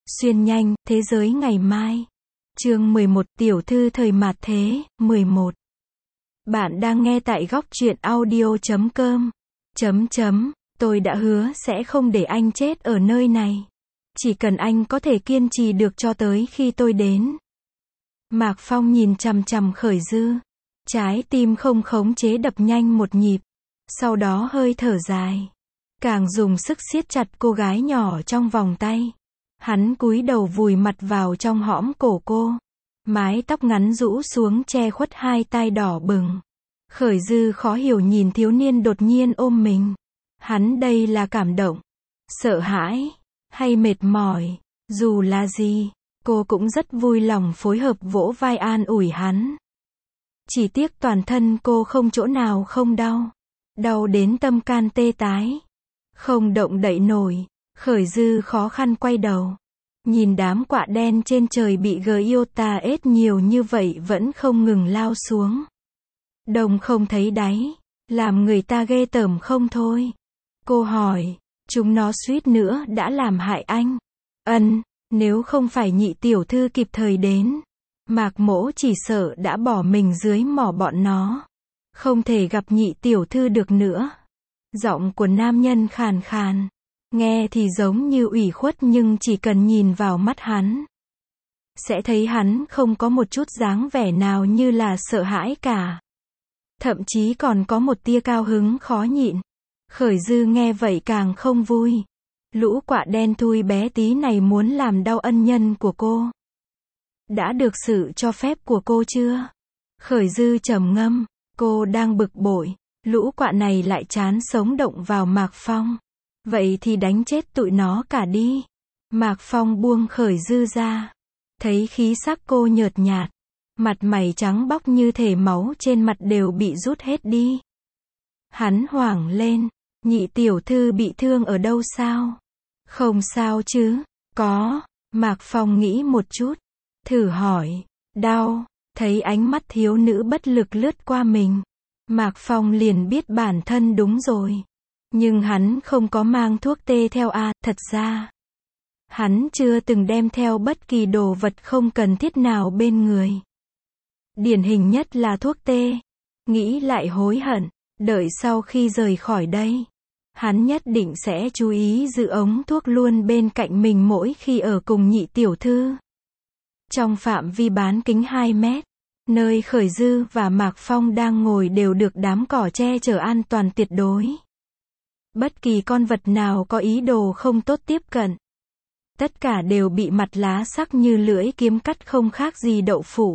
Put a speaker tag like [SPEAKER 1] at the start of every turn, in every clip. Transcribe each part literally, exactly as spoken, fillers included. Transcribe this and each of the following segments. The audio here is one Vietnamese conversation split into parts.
[SPEAKER 1] Xuyên nhanh, thế giới ngày mai. Chương mười một, tiểu thư thời mạt thế, mười một. Bạn đang nghe tại góc truyện audio chấm com. Chấm chấm, tôi đã hứa sẽ không để anh chết ở nơi này. Chỉ cần anh có thể kiên trì được cho tới khi tôi đến. Mạc Phong nhìn chằm chằm Khởi Dư. Trái tim không khống chế đập nhanh một nhịp. Sau đó hơi thở dài. Càng dùng sức siết chặt cô gái nhỏ trong vòng tay. Hắn cúi đầu vùi mặt vào trong hõm cổ cô. Mái tóc ngắn rũ xuống che khuất hai tai đỏ bừng. Khởi Dư khó hiểu nhìn thiếu niên đột nhiên ôm mình. Hắn đây là cảm động, sợ hãi, hay mệt mỏi, dù là gì, cô cũng rất vui lòng phối hợp vỗ vai an ủi hắn. Chỉ tiếc toàn thân cô không chỗ nào không đau. Đau đến tâm can tê tái. Không động đậy nổi. Khởi Dư khó khăn quay đầu. Nhìn đám quạ đen trên trời bị Giota ết nhiều như vậy vẫn không ngừng lao xuống. Đồng không thấy đáy. Làm người ta ghê tởm không thôi. Cô hỏi, chúng nó suýt nữa đã làm hại anh. Ân, nếu không phải nhị tiểu thư kịp thời đến. Mạc Mỗ chỉ sợ đã bỏ mình dưới mỏ bọn nó. Không thể gặp nhị tiểu thư được nữa. Giọng của nam nhân khàn khàn. Nghe thì giống như ủy khuất nhưng chỉ cần nhìn vào mắt hắn. Sẽ thấy hắn không có một chút dáng vẻ nào như là sợ hãi cả. Thậm chí còn có một tia cao hứng khó nhịn. Khởi Dư nghe vậy càng không vui. Lũ quạ đen thui bé tí này muốn làm đau ân nhân của cô. Đã được sự cho phép của cô chưa? Khởi Dư trầm ngâm. Cô đang bực bội. Lũ quạ này lại chán sống động vào Mạc Phong. Vậy thì đánh chết tụi nó cả đi. Mạc Phong buông Khởi Dư ra. Thấy khí sắc cô nhợt nhạt. Mặt mày trắng bóc như thể máu trên mặt đều bị rút hết đi. Hắn hoảng lên. Nhị tiểu thư bị thương ở đâu sao? Không sao chứ? Có. Mạc Phong nghĩ một chút. Thử hỏi. Đau. Thấy ánh mắt thiếu nữ bất lực lướt qua mình. Mạc Phong liền biết bản thân đúng rồi. Nhưng hắn không có mang thuốc tê theo à, thật ra. Hắn chưa từng đem theo bất kỳ đồ vật không cần thiết nào bên người. Điển hình nhất là thuốc tê. Nghĩ lại hối hận, đợi sau khi rời khỏi đây. Hắn nhất định sẽ chú ý giữ ống thuốc luôn bên cạnh mình mỗi khi ở cùng nhị tiểu thư. Trong phạm vi bán kính hai mét. Nơi Khởi Dư và Mạc Phong đang ngồi đều được đám cỏ che chở an toàn tuyệt đối. Bất kỳ con vật nào có ý đồ không tốt tiếp cận. Tất cả đều bị mặt lá sắc như lưỡi kiếm cắt không khác gì đậu phụ.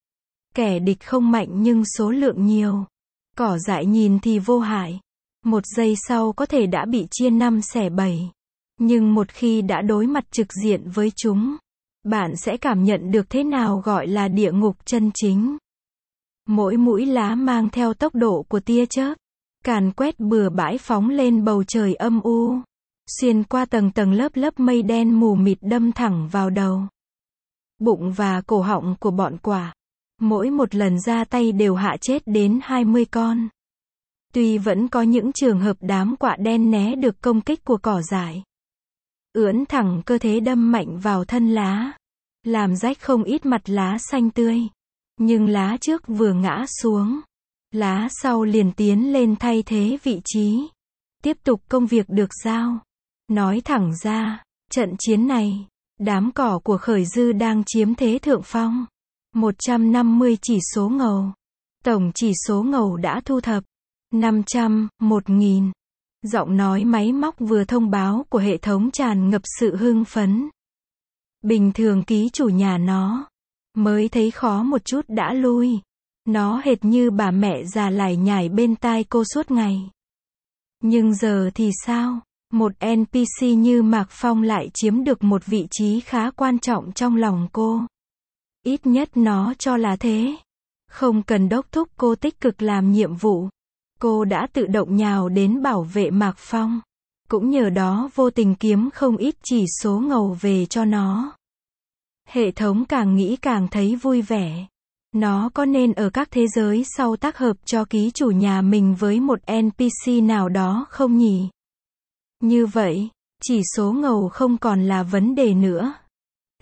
[SPEAKER 1] Kẻ địch không mạnh nhưng số lượng nhiều. Cỏ dại nhìn thì vô hại. Một giây sau có thể đã bị chia năm xẻ bảy. Nhưng một khi đã đối mặt trực diện với chúng, bạn sẽ cảm nhận được thế nào gọi là địa ngục chân chính. Mỗi mũi lá mang theo tốc độ của tia chớp, càn quét bừa bãi phóng lên bầu trời âm u, xuyên qua tầng tầng lớp lớp mây đen mù mịt đâm thẳng vào đầu, bụng và cổ họng của bọn quạ. Mỗi một lần ra tay đều hạ chết đến hai mươi con. Tuy vẫn có những trường hợp đám quạ đen né được công kích của cỏ dại. Ưỡn thẳng cơ thể đâm mạnh vào thân lá. Làm rách không ít mặt lá xanh tươi. Nhưng lá trước vừa ngã xuống. Lá sau liền tiến lên thay thế vị trí. Tiếp tục công việc được giao. Nói thẳng ra, trận chiến này, đám cỏ của Khởi Dư đang chiếm thế thượng phong. một trăm năm mươi chỉ số ngầu. Tổng chỉ số ngầu đã thu thập. năm trăm, một nghìn. Giọng nói máy móc vừa thông báo của hệ thống tràn ngập sự hưng phấn. Bình thường ký chủ nhà nó mới thấy khó một chút đã lui. Nó hệt như bà mẹ già lải nhải bên tai cô suốt ngày. Nhưng giờ thì sao? Một en pê xê như Mạc Phong lại chiếm được một vị trí khá quan trọng trong lòng cô. Ít nhất nó cho là thế. Không cần đốc thúc cô tích cực làm nhiệm vụ. Cô đã tự động nhào đến bảo vệ Mạc Phong. Cũng nhờ đó vô tình kiếm không ít chỉ số ngầu về cho nó. Hệ thống càng nghĩ càng thấy vui vẻ. Nó có nên ở các thế giới sau tác hợp cho ký chủ nhà mình với một en pê xê nào đó không nhỉ? Như vậy, chỉ số ngầu không còn là vấn đề nữa.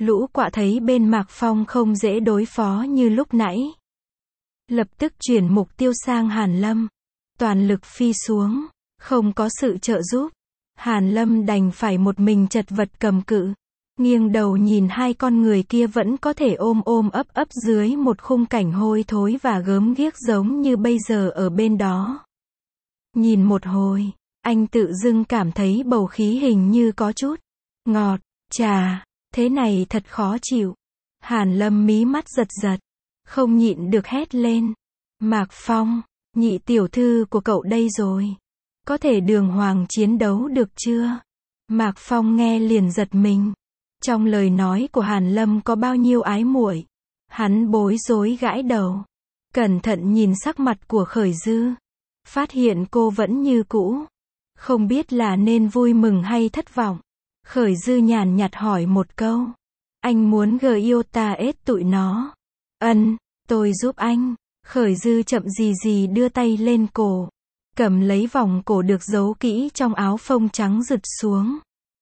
[SPEAKER 1] Lũ quạ thấy bên Mạc Phong không dễ đối phó như lúc nãy. Lập tức chuyển mục tiêu sang Hàn Lâm. Toàn lực phi xuống. Không có sự trợ giúp. Hàn Lâm đành phải một mình chật vật cầm cự. Nghiêng đầu nhìn hai con người kia vẫn có thể ôm ôm ấp ấp dưới một khung cảnh hôi thối và gớm ghiếc giống như bây giờ ở bên đó. Nhìn một hồi, anh tự dưng cảm thấy bầu khí hình như có chút ngọt, chà, thế này thật khó chịu. Hàn Lâm mí mắt giật giật, không nhịn được hét lên. Mạc Phong, nhị tiểu thư của cậu đây rồi. Có thể đường hoàng chiến đấu được chưa? Mạc Phong nghe liền giật mình. Trong lời nói của Hàn Lâm có bao nhiêu ái muội. Hắn bối rối gãi đầu. Cẩn thận nhìn sắc mặt của Khởi Dư. Phát hiện cô vẫn như cũ. Không biết là nên vui mừng hay thất vọng. Khởi Dư nhàn nhạt hỏi một câu. Anh muốn gờ yêu ta ết tụi nó. Ân, tôi giúp anh. Khởi Dư chậm gì gì đưa tay lên cổ. Cầm lấy vòng cổ được giấu kỹ trong áo phông trắng rực xuống.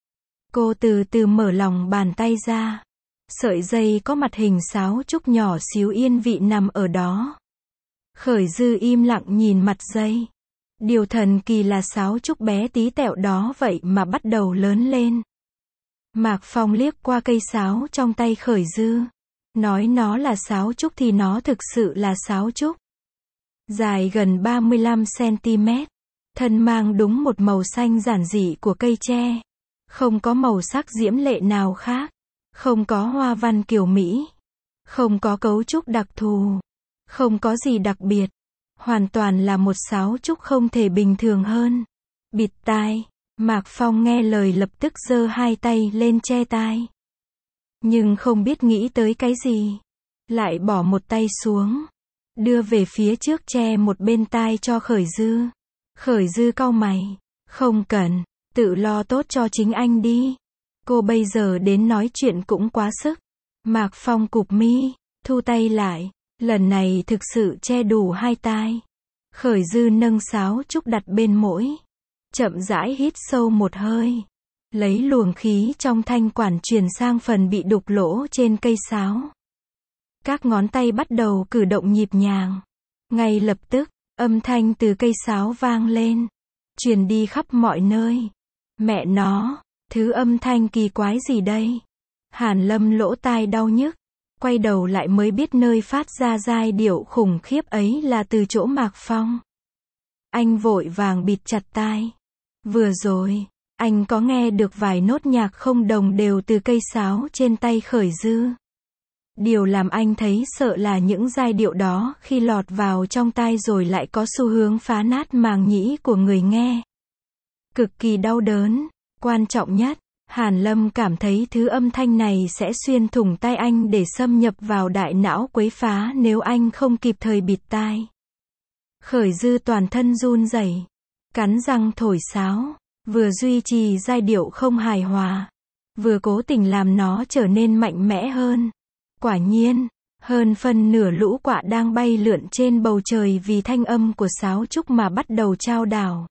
[SPEAKER 1] Cô từ từ mở lòng bàn tay ra. Sợi dây có mặt hình sáo trúc nhỏ xíu yên vị nằm ở đó. Khởi Dư im lặng nhìn mặt dây. Điều thần kỳ là sáo trúc bé tí tẹo đó vậy mà bắt đầu lớn lên. Mạc Phong liếc qua cây sáo trong tay Khởi Dư. Nói nó là sáo trúc thì nó thực sự là sáo trúc. Dài gần ba mươi lăm xăng-ti-mét. Thân mang đúng một màu xanh giản dị của cây tre. Không có màu sắc diễm lệ nào khác. Không có hoa văn kiểu Mỹ. Không có cấu trúc đặc thù. Không có gì đặc biệt. Hoàn toàn là một sáo trúc không thể bình thường hơn. Bịt tai. Mạc Phong nghe lời lập tức giơ hai tay lên che tai. Nhưng không biết nghĩ tới cái gì. Lại bỏ một tay xuống. Đưa về phía trước che một bên tai cho Khởi Dư. Khởi Dư cau mày. Không cần. Tự lo tốt cho chính anh đi. Cô bây giờ đến nói chuyện cũng quá sức. Mạc Phong cụp mi. Thu tay lại. Lần này thực sự che đủ hai tai. Khởi Dư nâng sáo trúc đặt bên mũi. Chậm rãi hít sâu một hơi. Lấy luồng khí trong thanh quản truyền sang phần bị đục lỗ trên cây sáo. Các ngón tay bắt đầu cử động nhịp nhàng. Ngay lập tức, âm thanh từ cây sáo vang lên. Truyền đi khắp mọi nơi. Mẹ nó, thứ âm thanh kỳ quái gì đây? Hàn Lâm lỗ tai đau nhức. Quay đầu lại mới biết nơi phát ra giai điệu khủng khiếp ấy là từ chỗ Mạc Phong. Anh vội vàng bịt chặt tai. Vừa rồi, anh có nghe được vài nốt nhạc không đồng đều từ cây sáo trên tay Khởi Dư. Điều làm anh thấy sợ là những giai điệu đó khi lọt vào trong tai rồi lại có xu hướng phá nát màng nhĩ của người nghe. Cực kỳ đau đớn. Quan trọng nhất, Hàn Lâm cảm thấy thứ âm thanh này sẽ xuyên thủng tai anh để xâm nhập vào đại não quấy phá nếu anh không kịp thời bịt tai. Khởi Dư toàn thân run rẩy, cắn răng thổi sáo, vừa duy trì giai điệu không hài hòa, vừa cố tình làm nó trở nên mạnh mẽ hơn. Quả nhiên, hơn phân nửa lũ quạ đang bay lượn trên bầu trời vì thanh âm của sáo trúc mà bắt đầu chao đảo.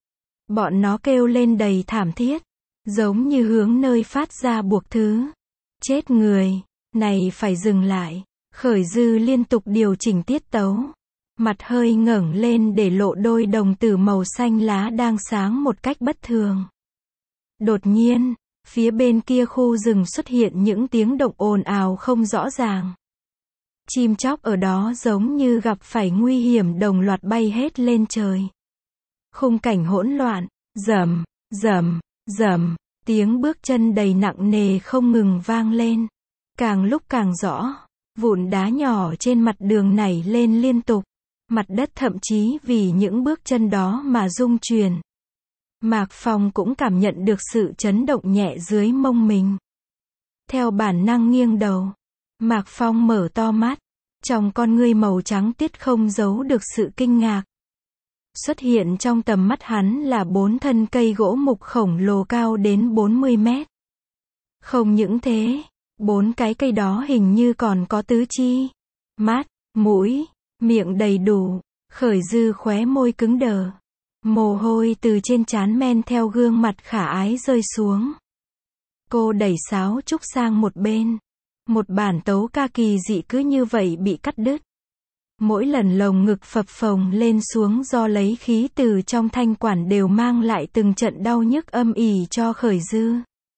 [SPEAKER 1] Bọn nó kêu lên đầy thảm thiết, giống như hướng nơi phát ra buộc thứ. Chết người, này phải dừng lại. Khởi Dư liên tục điều chỉnh tiết tấu. Mặt hơi ngẩng lên để lộ đôi đồng tử màu xanh lá đang sáng một cách bất thường. Đột nhiên, phía bên kia khu rừng xuất hiện những tiếng động ồn ào không rõ ràng. Chim chóc ở đó giống như gặp phải nguy hiểm đồng loạt bay hết lên trời. Khung cảnh hỗn loạn, rầm, rầm, rầm, tiếng bước chân đầy nặng nề không ngừng vang lên. Càng lúc càng rõ, vụn đá nhỏ trên mặt đường nảy lên liên tục. Mặt đất thậm chí vì những bước chân đó mà rung chuyển. Mạc Phong cũng cảm nhận được sự chấn động nhẹ dưới mông mình. Theo bản năng nghiêng đầu, Mạc Phong mở to mắt. Trong con ngươi màu trắng tiết không giấu được sự kinh ngạc. Xuất hiện trong tầm mắt hắn là bốn thân cây gỗ mục khổng lồ cao đến bốn mươi mét. Không những thế, bốn cái cây đó hình như còn có tứ chi. Mắt, mũi, miệng đầy đủ. Khởi Dư khóe môi cứng đờ. Mồ hôi từ trên trán men theo gương mặt khả ái rơi xuống. Cô đẩy sáo trúc sang một bên. Một bản tấu ca kỳ dị cứ như vậy bị cắt đứt. Mỗi lần lồng ngực phập phồng lên xuống do lấy khí từ trong thanh quản đều mang lại từng trận đau nhức âm ỉ cho Khởi Dư.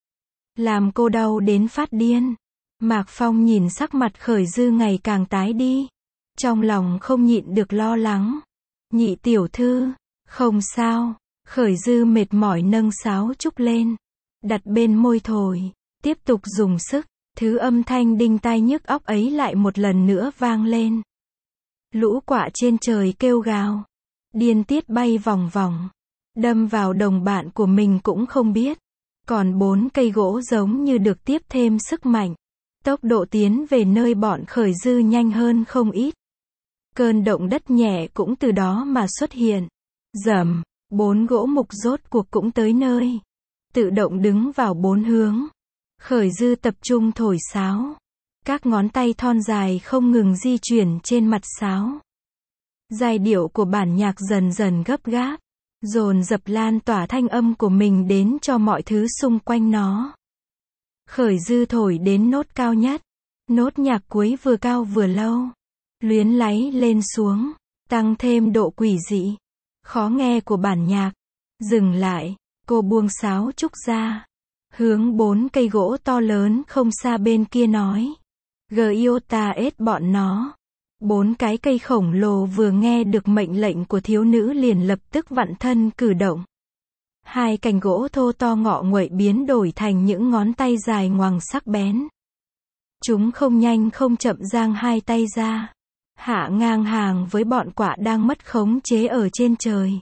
[SPEAKER 1] Làm cô đau đến phát điên. Mạc Phong nhìn sắc mặt Khởi Dư ngày càng tái đi. Trong lòng không nhịn được lo lắng. Nhị tiểu thư, không sao. Khởi Dư mệt mỏi nâng sáo trúc lên. Đặt bên môi thổi. Tiếp tục dùng sức. Thứ âm thanh đinh tai nhức óc ấy lại một lần nữa vang lên. Lũ quạ trên trời kêu gào. Điên tiết bay vòng vòng. Đâm vào đồng bạn của mình cũng không biết. Còn bốn cây gỗ giống như được tiếp thêm sức mạnh. Tốc độ tiến về nơi bọn Khởi Dư nhanh hơn không ít. Cơn động đất nhẹ cũng từ đó mà xuất hiện. Rầm, bốn gỗ mục rốt cuộc cũng tới nơi. Tự động đứng vào bốn hướng. Khởi Dư tập trung thổi sáo. Các ngón tay thon dài không ngừng di chuyển trên mặt sáo. Giai điệu của bản nhạc dần dần gấp gáp, dồn dập lan tỏa thanh âm của mình đến cho mọi thứ xung quanh nó. Khởi Dư thổi đến nốt cao nhất. Nốt nhạc cuối vừa cao vừa lâu. Luyến láy lên xuống, tăng thêm độ quỷ dị, khó nghe của bản nhạc. Dừng lại, cô buông sáo trúc ra. Hướng bốn cây gỗ to lớn không xa bên kia nói. Giota ết bọn nó. Bốn cái cây khổng lồ vừa nghe được mệnh lệnh của thiếu nữ liền lập tức vặn thân cử động. Hai cành gỗ thô to ngọ nguậy biến đổi thành những ngón tay dài ngoằng sắc bén. Chúng không nhanh không chậm giang hai tay ra. Hạ ngang hàng với bọn quạ đang mất khống chế ở trên trời.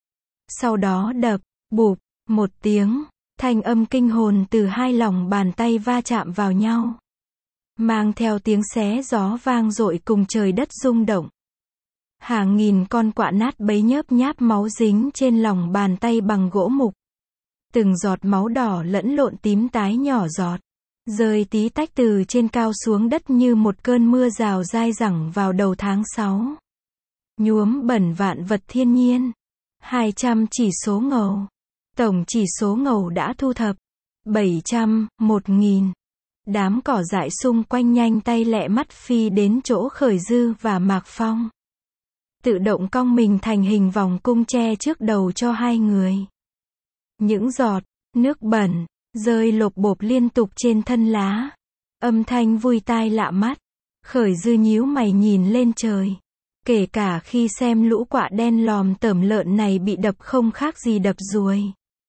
[SPEAKER 1] Sau đó đập, bụp, một tiếng. Thanh âm kinh hồn từ hai lòng bàn tay va chạm vào nhau. Mang theo tiếng xé gió vang dội cùng trời đất rung động. Hàng nghìn con quạ nát bấy nhớp nháp máu dính trên lòng bàn tay bằng gỗ mục. Từng giọt máu đỏ lẫn lộn tím tái nhỏ giọt. Rơi tí tách từ trên cao xuống đất như một cơn mưa rào dai dẳng vào đầu tháng sáu. Nhuốm bẩn vạn vật thiên nhiên. hai trăm chỉ số ngầu. Tổng chỉ số ngầu đã thu thập. bảy trăm, một nghìn. Đám cỏ dại xung quanh nhanh tay lẹ mắt phi đến chỗ Khởi Dư và Mạc Phong. Tự động cong mình thành hình vòng cung che trước đầu cho hai người. Những giọt nước bẩn rơi lộp bộp liên tục trên thân lá. Âm thanh vui tai lạ mắt. Khởi Dư nhíu mày nhìn lên trời. Kể cả khi xem lũ quạ đen lòm tởm lợn này bị đập không khác gì đập ruồi.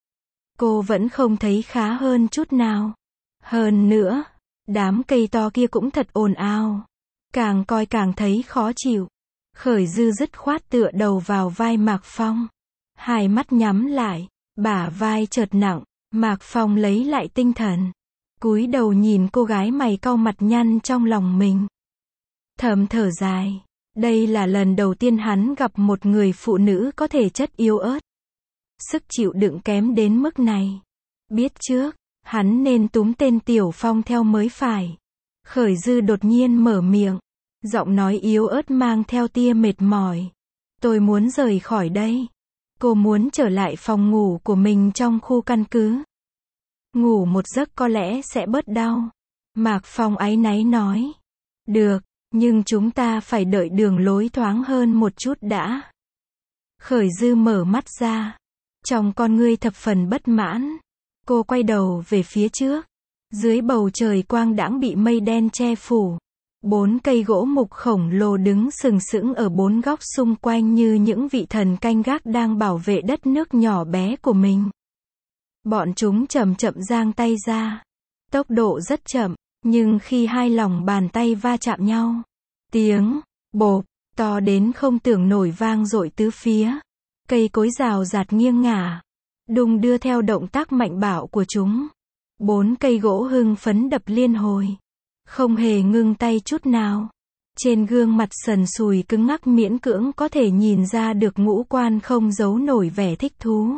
[SPEAKER 1] Cô vẫn không thấy khá hơn chút nào. Hơn nữa, đám cây to kia cũng thật ồn ào. Càng coi càng thấy khó chịu. Khởi Dư dứt khoát tựa đầu vào vai Mạc Phong. Hai mắt nhắm lại, bả vai chợt nặng. Mạc Phong lấy lại tinh thần. Cúi đầu nhìn cô gái mày cau mặt nhăn trong lòng mình. Thầm thở dài. Đây là lần đầu tiên hắn gặp một người phụ nữ có thể chất yếu ớt. Sức chịu đựng kém đến mức này. Biết trước, hắn nên túm tên Tiểu Phong theo mới phải. Khởi Dư đột nhiên mở miệng. Giọng nói yếu ớt mang theo tia mệt mỏi. Tôi muốn rời khỏi đây. Cô muốn trở lại phòng ngủ của mình trong khu căn cứ. Ngủ một giấc có lẽ sẽ bớt đau. Mạc Phong áy náy nói. Được, nhưng chúng ta phải đợi đường lối thoáng hơn một chút đã. Khởi Dư mở mắt ra. Trong con ngươi thập phần bất mãn. Cô quay đầu về phía trước. Dưới bầu trời quang đãng bị mây đen che phủ. Bốn cây gỗ mục khổng lồ đứng sừng sững ở bốn góc xung quanh như những vị thần canh gác đang bảo vệ đất nước nhỏ bé của mình. Bọn chúng chậm chậm giang tay ra. Tốc độ rất chậm, nhưng khi hai lòng bàn tay va chạm nhau, tiếng bộp to đến không tưởng nổi vang dội tứ phía. Cây cối rào rạt nghiêng ngả, đung đưa theo động tác mạnh bạo của chúng. Bốn cây gỗ hưng phấn đập liên hồi, không hề ngưng tay chút nào. Trên gương mặt sần sùi cứng ngắc miễn cưỡng có thể nhìn ra được ngũ quan không giấu nổi vẻ thích thú.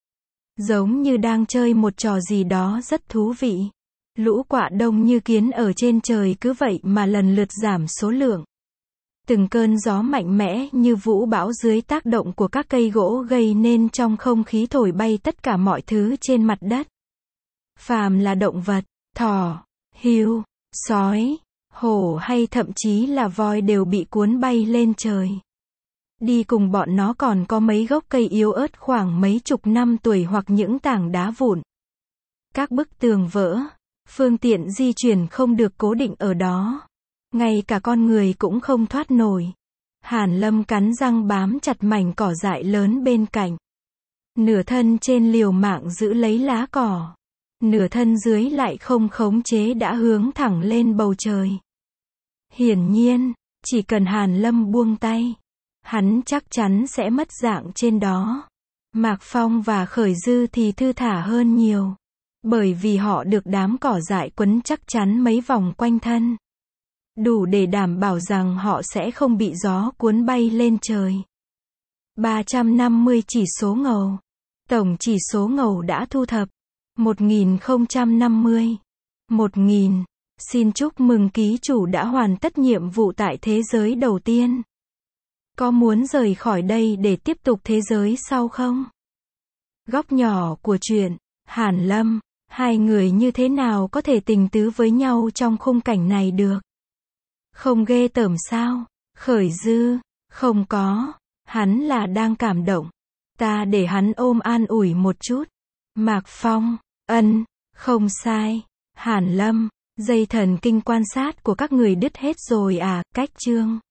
[SPEAKER 1] Giống như đang chơi một trò gì đó rất thú vị. Lũ quạ đông như kiến ở trên trời cứ vậy mà lần lượt giảm số lượng. Từng cơn gió mạnh mẽ như vũ bão dưới tác động của các cây gỗ gây nên trong không khí thổi bay tất cả mọi thứ trên mặt đất. Phàm là động vật, thỏ, hươu, sói, hổ hay thậm chí là voi đều bị cuốn bay lên trời. Đi cùng bọn nó còn có mấy gốc cây yếu ớt khoảng mấy chục năm tuổi hoặc những tảng đá vụn. Các bức tường vỡ, phương tiện di chuyển không được cố định ở đó. Ngay cả con người cũng không thoát nổi. Hàn Lâm cắn răng bám chặt mảnh cỏ dại lớn bên cạnh. Nửa thân trên liều mạng giữ lấy lá cỏ. Nửa thân dưới lại không khống chế đã hướng thẳng lên bầu trời. Hiển nhiên, chỉ cần Hàn Lâm buông tay, hắn chắc chắn sẽ mất dạng trên đó. Mạc Phong và Khởi Dư thì thư thả hơn nhiều. Bởi vì họ được đám cỏ dại quấn chắc chắn mấy vòng quanh thân. Đủ để đảm bảo rằng họ sẽ không bị gió cuốn bay lên trời. ba trăm năm mươi chỉ số ngầu. Tổng chỉ số ngầu đã thu thập. một nghìn không trăm năm mươi. một nghìn. Xin chúc mừng ký chủ đã hoàn tất nhiệm vụ tại thế giới đầu tiên. Có muốn rời khỏi đây để tiếp tục thế giới sau không? Góc nhỏ của chuyện. Hàn Lâm. Hai người như thế nào có thể tình tứ với nhau trong khung cảnh này được? Không ghê tởm sao? Khởi Dư. Không có. Hắn là đang cảm động. Ta để hắn ôm an ủi một chút. Mạc Phong. Ân. Không sai. Hàn Lâm. Dây thần kinh quan sát của các người đứt hết rồi à? Cách chương.